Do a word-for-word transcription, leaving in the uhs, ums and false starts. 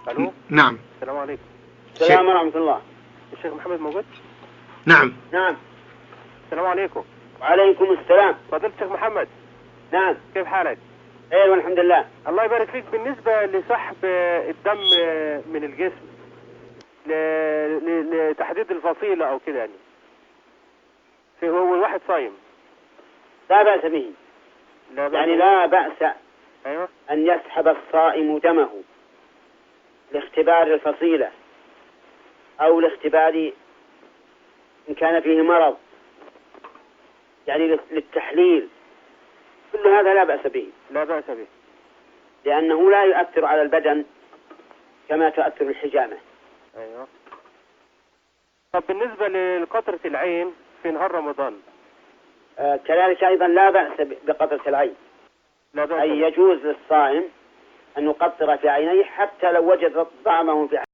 الو. نعم. السلام عليكم. السلام ورحمة الله. الشيخ محمد موجود؟ نعم. نعم. السلام عليكم. وعليكم السلام. فضيلة الشيخ محمد. نعم. كيف حالك؟ ايه والحمد لله. الله يبارك فيك. بالنسبة لسحب الدم من الجسم لتحديد الفصيلة او كده، يعني في هو الواحد صايم لا بأس به. لا بأس يعني به. لا بأس ايوه أن يسحب الصائم دمه لاختبار الفصيلة أو لاختبار إن كان فيه مرض، يعني للتحليل، كل هذا لا بأس به. لا بأس به لأنه لا يؤثر على البدن كما تؤثر الحجامة. ايوه. طب بالنسبة لقطرة العين في نهار رمضان؟ آه كذلك أيضا لا بأس بقطرة العين. لا بأس أي به. يجوز للصائم أن يقطر في عينيه حتى لو وجد طعمه في